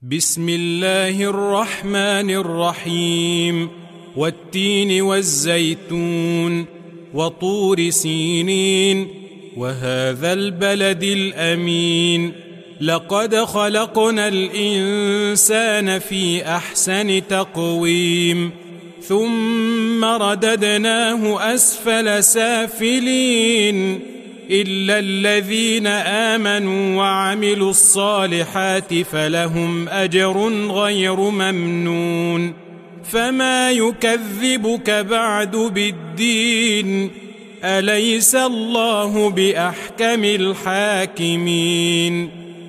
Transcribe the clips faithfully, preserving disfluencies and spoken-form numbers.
بسم الله الرحمن الرحيم والتين والزيتون وطور سينين وهذا البلد الأمين لقد خلقنا الإنسان في أحسن تقويم ثم رددناه أسفل سافلين إلا الذين آمنوا وعملوا الصالحات فلهم أجر غير ممنون فما يكذبك بعد بالدين أليس الله بأحكم الحاكمين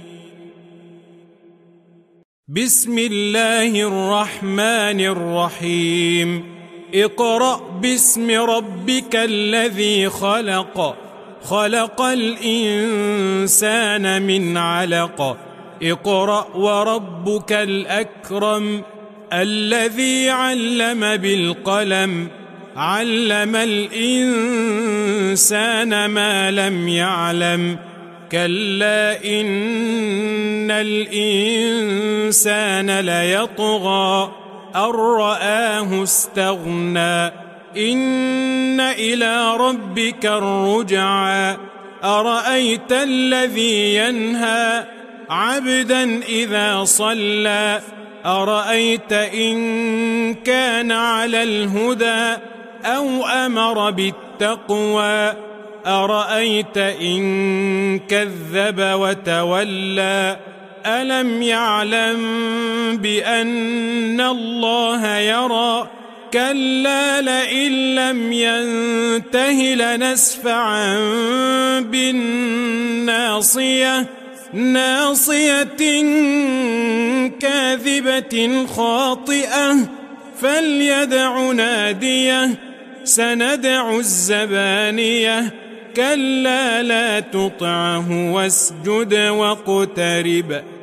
بسم الله الرحمن الرحيم اقرأ باسم ربك الذي خلق خلق الإنسان من علق اقرأ وربك الأكرم الذي علم بالقلم علم الإنسان ما لم يعلم كلا إن الإنسان ليطغى أن رآه استغنى إن إلى ربك الرجعى أرأيت الذي ينهى عبدا إذا صلى أرأيت إن كان على الهدى أو أمر بالتقوى أرأيت إن كذب وتولى ألم يعلم بأن الله يرى كلا لئن لم ينته لنسفعا بالناصية ناصية كاذبة خاطئة فليدع ناديه سندع الزبانية كلا لا تطعه واسجد واقترب